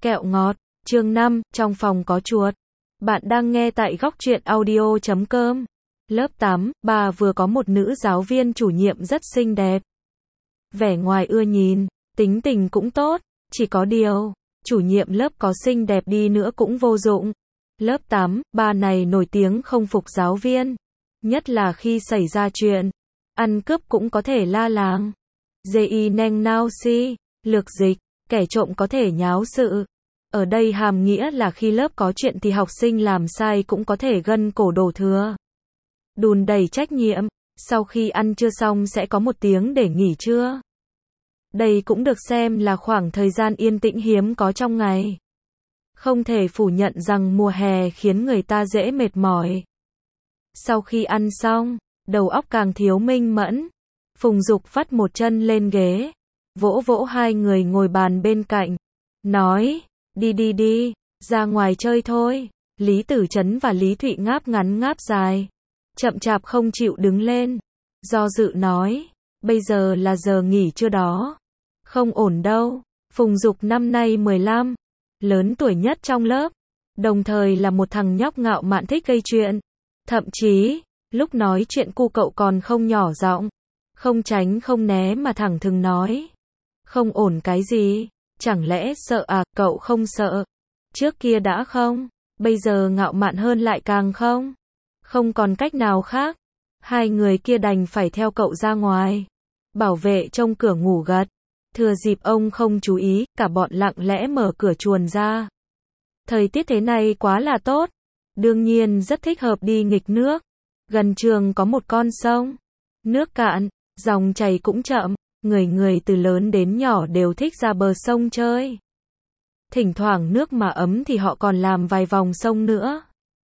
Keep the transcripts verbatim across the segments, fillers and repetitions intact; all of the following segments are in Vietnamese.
Kẹo ngọt, chương năm, trong phòng có chuột. Bạn đang nghe tại góc truyện audio chấm com. Lớp tám, bà vừa có một nữ giáo viên chủ nhiệm rất xinh đẹp. Vẻ ngoài ưa nhìn, tính tình cũng tốt, chỉ có điều, chủ nhiệm lớp có xinh đẹp đi nữa cũng vô dụng. Lớp tám, bà này nổi tiếng không phục giáo viên, nhất là khi xảy ra chuyện ăn cướp cũng có thể la làng. Gi neng nao si, lược dịch, kẻ trộm có thể nháo sự. Ở đây hàm nghĩa là khi lớp có chuyện thì học sinh làm sai cũng có thể gân cổ đổ thừa. Đùn đầy trách nhiệm, sau khi ăn trưa xong sẽ có một tiếng để nghỉ trưa. Đây cũng được xem là khoảng thời gian yên tĩnh hiếm có trong ngày. Không thể phủ nhận rằng mùa hè khiến người ta dễ mệt mỏi. Sau khi ăn xong, đầu óc càng thiếu minh mẫn. Phùng Dục vắt một chân lên ghế, vỗ vỗ hai người ngồi bàn bên cạnh, nói, đi đi đi, ra ngoài chơi thôi. Lý Tử Chấn và Lý Thụy ngáp ngắn ngáp dài, chậm chạp không chịu đứng lên, do dự nói, bây giờ là giờ nghỉ trưa đó. Không ổn đâu. Phùng Dục năm nay mười lăm, lớn tuổi nhất trong lớp, đồng thời là một thằng nhóc ngạo mạn thích gây chuyện. Thậm chí, lúc nói chuyện cu cậu còn không nhỏ giọng, không tránh không né mà thẳng thừng nói. Không ổn cái gì? Chẳng lẽ sợ à? Cậu không sợ. Trước kia đã không, bây giờ ngạo mạn hơn lại càng không. Không còn cách nào khác. Hai người kia đành phải theo cậu ra ngoài. Bảo vệ trông cửa ngủ gật. Thừa dịp ông không chú ý, cả bọn lặng lẽ mở cửa chuồn ra. Thời tiết thế này quá là tốt. Đương nhiên rất thích hợp đi nghịch nước. Gần trường có một con sông. Nước cạn, dòng chảy cũng chậm. Người người từ lớn đến nhỏ đều thích ra bờ sông chơi. Thỉnh thoảng nước mà ấm thì họ còn làm vài vòng sông nữa.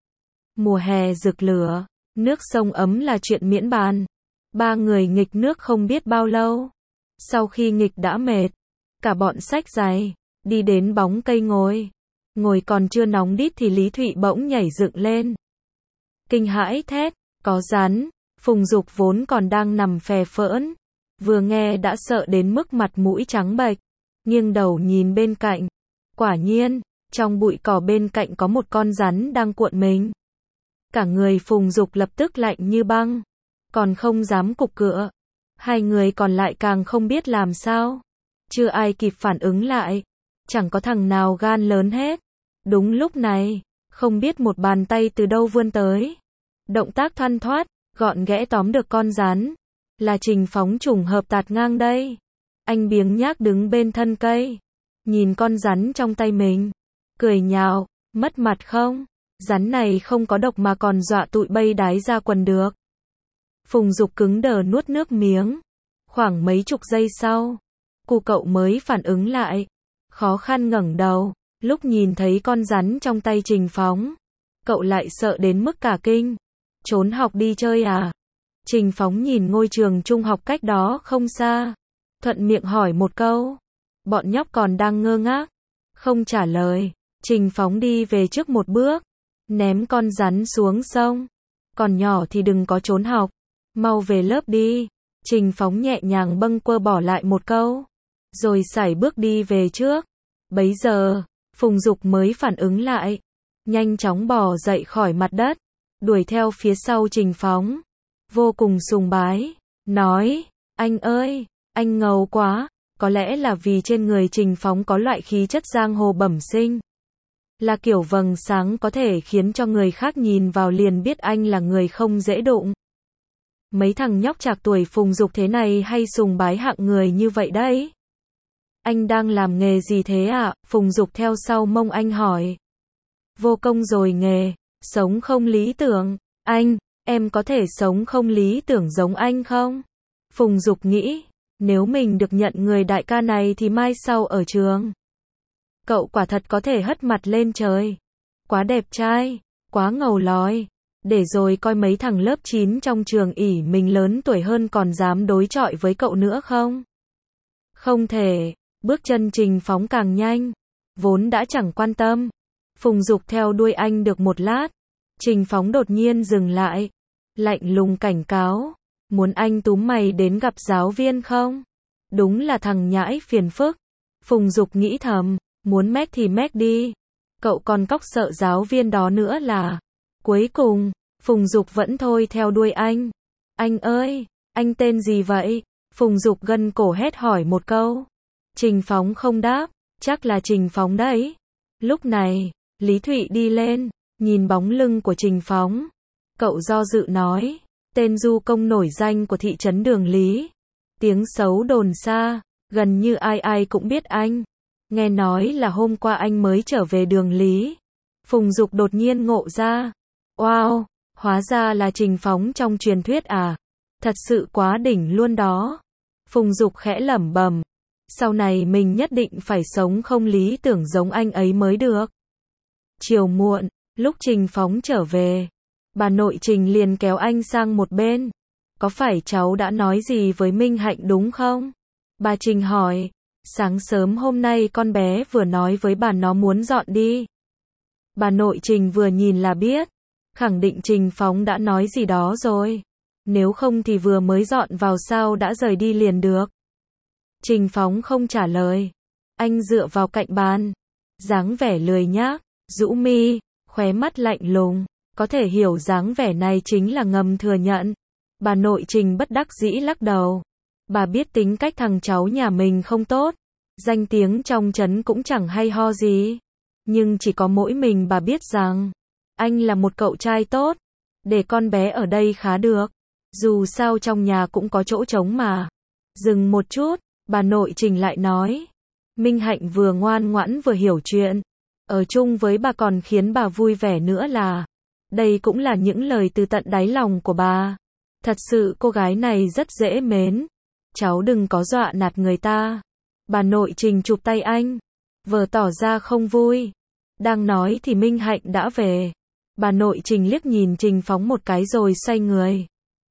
Mùa hè rực lửa, nước sông ấm là chuyện miễn bàn. Ba người nghịch nước không biết bao lâu. Sau khi nghịch đã mệt, cả bọn xách giày, đi đến bóng cây ngồi. Ngồi còn chưa nóng đít thì Lý Thụy bỗng nhảy dựng lên. Kinh hãi thét, có rắn. Phùng Dục vốn còn đang nằm phè phỡn, vừa nghe đã sợ đến mức mặt mũi trắng bệch, nghiêng đầu nhìn bên cạnh. Quả nhiên, trong bụi cỏ bên cạnh có một con rắn đang cuộn mình. Cả người Phùng Dục lập tức lạnh như băng, còn không dám cục cựa. Hai người còn lại càng không biết làm sao. Chưa ai kịp phản ứng lại, chẳng có thằng nào gan lớn hết. Đúng lúc này, không biết một bàn tay từ đâu vươn tới. Động tác thoăn thoắt, gọn ghẽ tóm được con rắn. Là Trình Phóng trùng hợp tạt ngang đây. Anh biếng nhác đứng bên thân cây, nhìn con rắn trong tay mình, cười nhạo, mất mặt không? Rắn này không có độc mà còn dọa tụi bay đái ra quần được. Phùng Dục cứng đờ nuốt nước miếng. Khoảng mấy chục giây sau, cu cậu mới phản ứng lại, khó khăn ngẩng đầu. Lúc nhìn thấy con rắn trong tay Trình Phóng, cậu lại sợ đến mức cả kinh. Trốn học đi chơi à? Trình Phóng nhìn ngôi trường trung học cách đó không xa, thuận miệng hỏi một câu. Bọn nhóc còn đang ngơ ngác, không trả lời. Trình Phóng đi về trước một bước, ném con rắn xuống sông. Còn nhỏ thì đừng có trốn học, mau về lớp đi. Trình Phóng nhẹ nhàng bâng quơ bỏ lại một câu, rồi sải bước đi về trước. Bấy giờ, Phùng Dục mới phản ứng lại, nhanh chóng bò dậy khỏi mặt đất, đuổi theo phía sau Trình Phóng, vô cùng sùng bái, nói, anh ơi, anh ngầu quá. Có lẽ là vì trên người Trình Phóng có loại khí chất giang hồ bẩm sinh, là kiểu vầng sáng có thể khiến cho người khác nhìn vào liền biết anh là người không dễ đụng. Mấy thằng nhóc trạc tuổi Phùng Dục thế này hay sùng bái hạng người như vậy đấy. Anh đang làm nghề gì thế ạ? Phùng Dục theo sau mông anh hỏi. Vô công rồi nghề, sống không lý tưởng. Anh, em có thể sống không lý tưởng giống anh không? Phùng Dục nghĩ, nếu mình được nhận người đại ca này thì mai sau ở trường, cậu quả thật có thể hất mặt lên trời. Quá đẹp trai, quá ngầu lòi. Để rồi coi mấy thằng lớp chín trong trường ỷ mình lớn tuổi hơn còn dám đối chọi với cậu nữa không? Không thể. Bước chân Trình Phóng càng nhanh, vốn đã chẳng quan tâm. Phùng Dục theo đuôi anh được một lát, Trình Phóng đột nhiên dừng lại, lạnh lùng cảnh cáo, muốn anh túm mày đến gặp giáo viên không? Đúng là thằng nhãi phiền phức. Phùng Dục nghĩ thầm, muốn mét thì mét đi. Cậu còn cóc sợ giáo viên đó nữa là. Cuối cùng, Phùng Dục vẫn thôi theo đuôi anh. Anh ơi, anh tên gì vậy? Phùng Dục gân cổ hét hỏi một câu. Trình Phóng không đáp, chắc là Trình Phóng đấy. Lúc này, Lý Thụy đi lên, nhìn bóng lưng của Trình Phóng. Cậu do dự nói, tên du công nổi danh của thị trấn Đường Lý. Tiếng xấu đồn xa, gần như ai ai cũng biết anh. Nghe nói là hôm qua anh mới trở về Đường Lý. Phùng Dục đột nhiên ngộ ra. Wow, hóa ra là Trình Phóng trong truyền thuyết à. Thật sự quá đỉnh luôn đó. Phùng Dục khẽ lẩm bẩm. Sau này mình nhất định phải sống không lý tưởng giống anh ấy mới được. Chiều muộn, lúc Trình Phóng trở về, bà nội Trình liền kéo anh sang một bên. Có phải cháu đã nói gì với Minh Hạnh đúng không? Bà Trình hỏi. Sáng sớm hôm nay con bé vừa nói với bà nó muốn dọn đi. Bà nội Trình vừa nhìn là biết. Khẳng định Trình Phóng đã nói gì đó rồi. Nếu không thì vừa mới dọn vào sao đã rời đi liền được. Trình Phóng không trả lời. Anh dựa vào cạnh bàn. Dáng vẻ lười nhác, rũ mi, khóe mắt lạnh lùng. Có thể hiểu dáng vẻ này chính là ngầm thừa nhận. Bà nội Trình bất đắc dĩ lắc đầu. Bà biết tính cách thằng cháu nhà mình không tốt. Danh tiếng trong trấn cũng chẳng hay ho gì. Nhưng chỉ có mỗi mình bà biết rằng anh là một cậu trai tốt. Để con bé ở đây khá được. Dù sao trong nhà cũng có chỗ trống mà. Dừng một chút, bà nội Trình lại nói. Minh Hạnh vừa ngoan ngoãn vừa hiểu chuyện. Ở chung với bà còn khiến bà vui vẻ nữa là. Đây cũng là những lời từ tận đáy lòng của bà. Thật sự cô gái này rất dễ mến. Cháu đừng có dọa nạt người ta. Bà nội Trình chụp tay anh. Vờ tỏ ra không vui. Đang nói thì Minh Hạnh đã về. Bà nội Trình liếc nhìn Trình Phóng một cái rồi xoay người.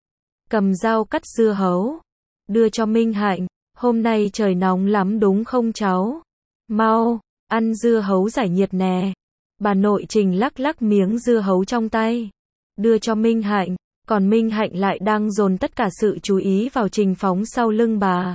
Cầm dao cắt dưa hấu. Đưa cho Minh Hạnh. Hôm nay trời nóng lắm đúng không cháu? Mau, ăn dưa hấu giải nhiệt nè. Bà nội Trình lắc lắc miếng dưa hấu trong tay. Đưa cho Minh Hạnh. Còn Minh Hạnh lại đang dồn tất cả sự chú ý vào Trình Phóng sau lưng bà.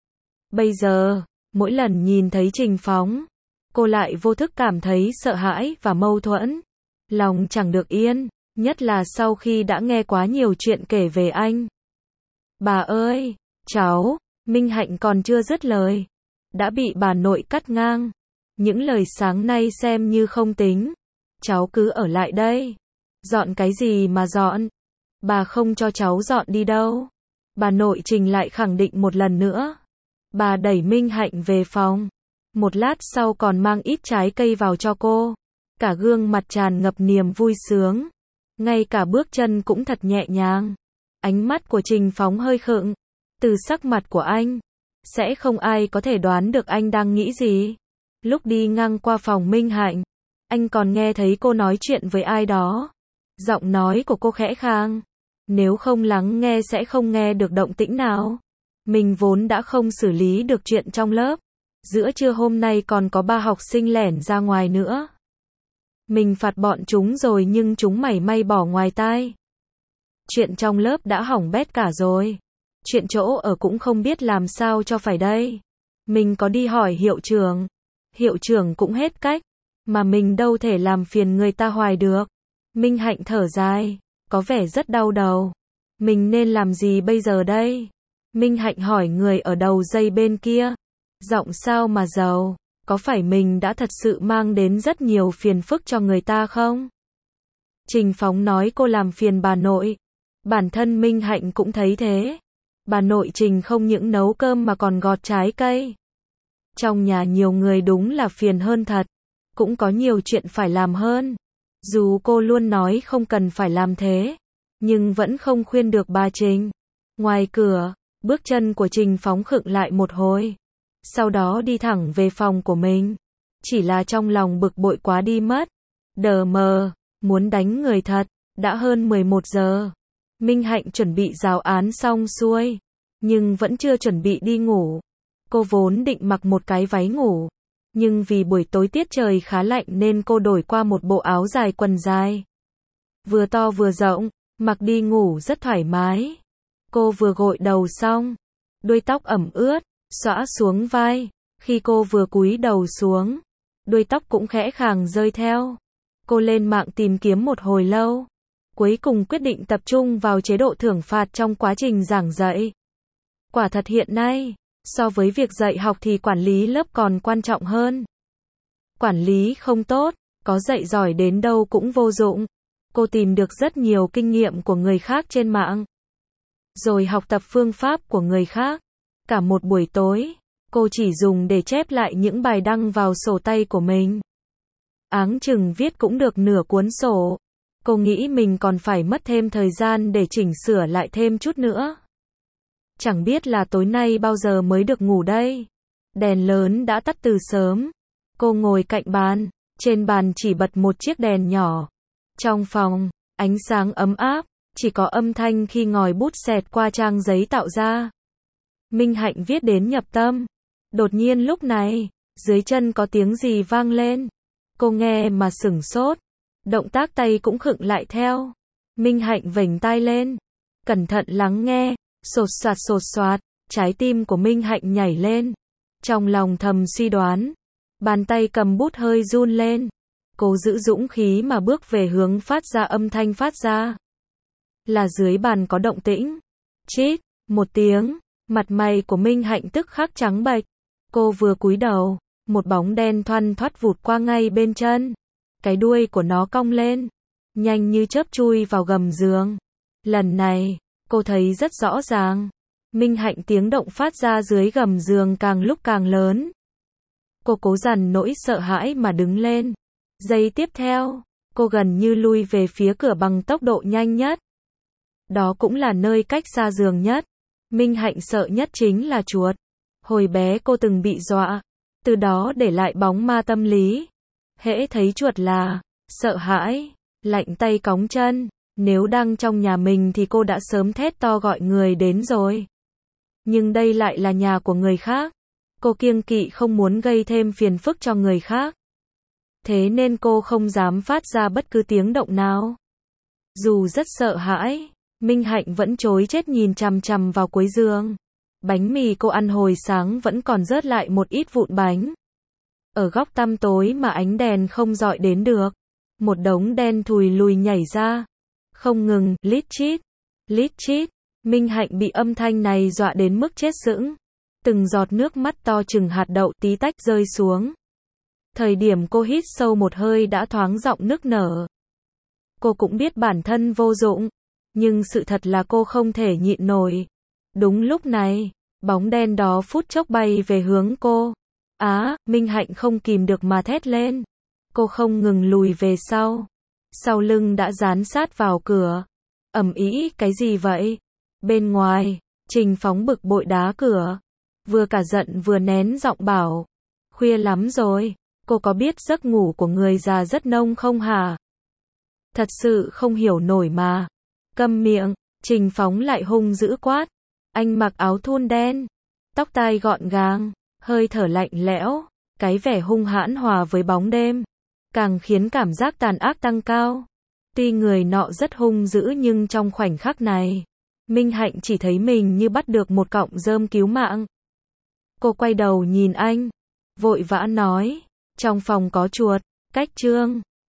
Bây giờ, mỗi lần nhìn thấy Trình Phóng, cô lại vô thức cảm thấy sợ hãi và mâu thuẫn. Lòng chẳng được yên, nhất là sau khi đã nghe quá nhiều chuyện kể về anh. Bà ơi, cháu, Minh Hạnh còn chưa dứt lời. Đã bị bà nội cắt ngang. Những lời sáng nay xem như không tính. Cháu cứ ở lại đây. Dọn cái gì mà dọn? Bà không cho cháu dọn đi đâu. Bà nội Trình lại khẳng định một lần nữa. Bà đẩy Minh Hạnh về phòng. Một lát sau còn mang ít trái cây vào cho cô. Cả gương mặt tràn ngập niềm vui sướng. Ngay cả bước chân cũng thật nhẹ nhàng. Ánh mắt của Trình Phóng hơi khựng. Từ sắc mặt của anh, sẽ không ai có thể đoán được anh đang nghĩ gì. Lúc đi ngang qua phòng Minh Hạnh, anh còn nghe thấy cô nói chuyện với ai đó. Giọng nói của cô khẽ khang. Nếu không lắng nghe sẽ không nghe được động tĩnh nào. Mình vốn đã không xử lý được chuyện trong lớp. Giữa trưa hôm nay còn có ba học sinh lẻn ra ngoài nữa. Mình phạt bọn chúng rồi nhưng chúng mảy may bỏ ngoài tai. Chuyện trong lớp đã hỏng bét cả rồi. Chuyện chỗ ở cũng không biết làm sao cho phải đây. Mình có đi hỏi hiệu trưởng. Hiệu trưởng cũng hết cách. Mà mình đâu thể làm phiền người ta hoài được. Minh Hạnh thở dài. Có vẻ rất đau đầu. Mình nên làm gì bây giờ đây? Minh Hạnh hỏi người ở đầu dây bên kia. Giọng sao mà giàu. Có phải mình đã thật sự mang đến rất nhiều phiền phức cho người ta không? Trình Phóng nói cô làm phiền bà nội. Bản thân Minh Hạnh cũng thấy thế. Bà nội Trình không những nấu cơm mà còn gọt trái cây. Trong nhà nhiều người đúng là phiền hơn thật. Cũng có nhiều chuyện phải làm hơn. Dù cô luôn nói không cần phải làm thế. Nhưng vẫn không khuyên được bà Trình. Ngoài cửa, bước chân của Trình Phóng khựng lại một hồi. Sau đó đi thẳng về phòng của mình. Chỉ là trong lòng bực bội quá đi mất. Đờ mờ, muốn đánh người thật. Đã hơn mười một giờ. Minh Hạnh chuẩn bị giáo án xong xuôi. Nhưng vẫn chưa chuẩn bị đi ngủ. Cô vốn định mặc một cái váy ngủ. Nhưng vì buổi tối tiết trời khá lạnh nên cô đổi qua một bộ áo dài quần dài. Vừa to vừa rộng, mặc đi ngủ rất thoải mái. Cô vừa gội đầu xong. Đuôi tóc ẩm ướt, xõa xuống vai. Khi cô vừa cúi đầu xuống, đuôi tóc cũng khẽ khàng rơi theo. Cô lên mạng tìm kiếm một hồi lâu, cuối cùng quyết định tập trung vào chế độ thưởng phạt trong quá trình giảng dạy. Quả thật hiện nay, so với việc dạy học thì quản lý lớp còn quan trọng hơn. Quản lý không tốt, có dạy giỏi đến đâu cũng vô dụng. Cô tìm được rất nhiều kinh nghiệm của người khác trên mạng, rồi học tập phương pháp của người khác. Cả một buổi tối, cô chỉ dùng để chép lại những bài đăng vào sổ tay của mình. Áng chừng viết cũng được nửa cuốn sổ. Cô nghĩ mình còn phải mất thêm thời gian để chỉnh sửa lại thêm chút nữa. Chẳng biết là tối nay bao giờ mới được ngủ đây. Đèn lớn đã tắt từ sớm. Cô ngồi cạnh bàn, trên bàn chỉ bật một chiếc đèn nhỏ. Trong phòng, ánh sáng ấm áp, chỉ có âm thanh khi ngòi bút xẹt qua trang giấy tạo ra. Minh Hạnh viết đến nhập tâm. Đột nhiên lúc này, dưới chân có tiếng gì vang lên. Cô nghe mà sửng sốt. Động tác tay cũng khựng lại theo. Minh Hạnh vểnh tai lên, cẩn thận lắng nghe. Sột soạt sột soạt, trái tim của Minh Hạnh nhảy lên. Trong lòng thầm suy đoán, bàn tay cầm bút hơi run lên. Cô giữ dũng khí mà bước về hướng phát ra âm thanh phát ra. Là dưới bàn có động tĩnh. Chít, một tiếng, mặt mày của Minh Hạnh tức khắc trắng bệch. Cô vừa cúi đầu, một bóng đen thoăn thoắt vụt qua ngay bên chân. Cái đuôi của nó cong lên, nhanh như chớp chui vào gầm giường. Lần này, cô thấy rất rõ ràng. Minh Hạnh tiếng động phát ra dưới gầm giường càng lúc càng lớn. Cô cố dằn nỗi sợ hãi mà đứng lên. Giây tiếp theo, cô gần như lui về phía cửa bằng tốc độ nhanh nhất. Đó cũng là nơi cách xa giường nhất. Minh Hạnh sợ nhất chính là chuột. Hồi bé cô từng bị dọa, từ đó để lại bóng ma tâm lý. Hễ thấy chuột là sợ hãi, lạnh tay cóng chân. Nếu đang trong nhà mình thì cô đã sớm thét to gọi người đến rồi. Nhưng đây lại là nhà của người khác. Cô kiêng kỵ không muốn gây thêm phiền phức cho người khác. Thế nên cô không dám phát ra bất cứ tiếng động nào. Dù rất sợ hãi, Minh Hạnh vẫn trối chết nhìn chằm chằm vào cuối giường. Bánh mì cô ăn hồi sáng vẫn còn rớt lại một ít vụn bánh. Ở góc tăm tối mà ánh đèn không dọi đến được, một đống đen thùi lùi nhảy ra. Không ngừng, lít chít, lít chít. Minh Hạnh bị âm thanh này dọa đến mức chết sững. Từng giọt nước mắt to chừng hạt đậu tí tách rơi xuống. Thời điểm cô hít sâu một hơi đã thoáng giọng nức nở. Cô cũng biết bản thân vô dụng, nhưng sự thật là cô không thể nhịn nổi. Đúng lúc này, bóng đen đó phút chốc bay về hướng cô. Á, Minh Hạnh không kìm được mà thét lên. Cô không ngừng lùi về sau. Sau lưng đã dán sát vào cửa. Ầm ĩ, cái gì vậy? Bên ngoài, Trình Phóng bực bội đá cửa. Vừa cả giận vừa nén giọng bảo. Khuya lắm rồi, cô có biết giấc ngủ của người già rất nông không hả? Thật sự không hiểu nổi mà. Câm miệng, Trình Phóng lại hung dữ quát. Anh mặc áo thun đen, tóc tai gọn gàng, hơi thở lạnh lẽo, cái vẻ hung hãn hòa với bóng đêm, càng khiến cảm giác tàn ác tăng cao. Tuy người nọ rất hung dữ nhưng trong khoảnh khắc này, Minh Hạnh chỉ thấy mình như bắt được một cọng rơm cứu mạng. Cô quay đầu nhìn anh, vội vã nói, trong phòng có chuột, cách chương.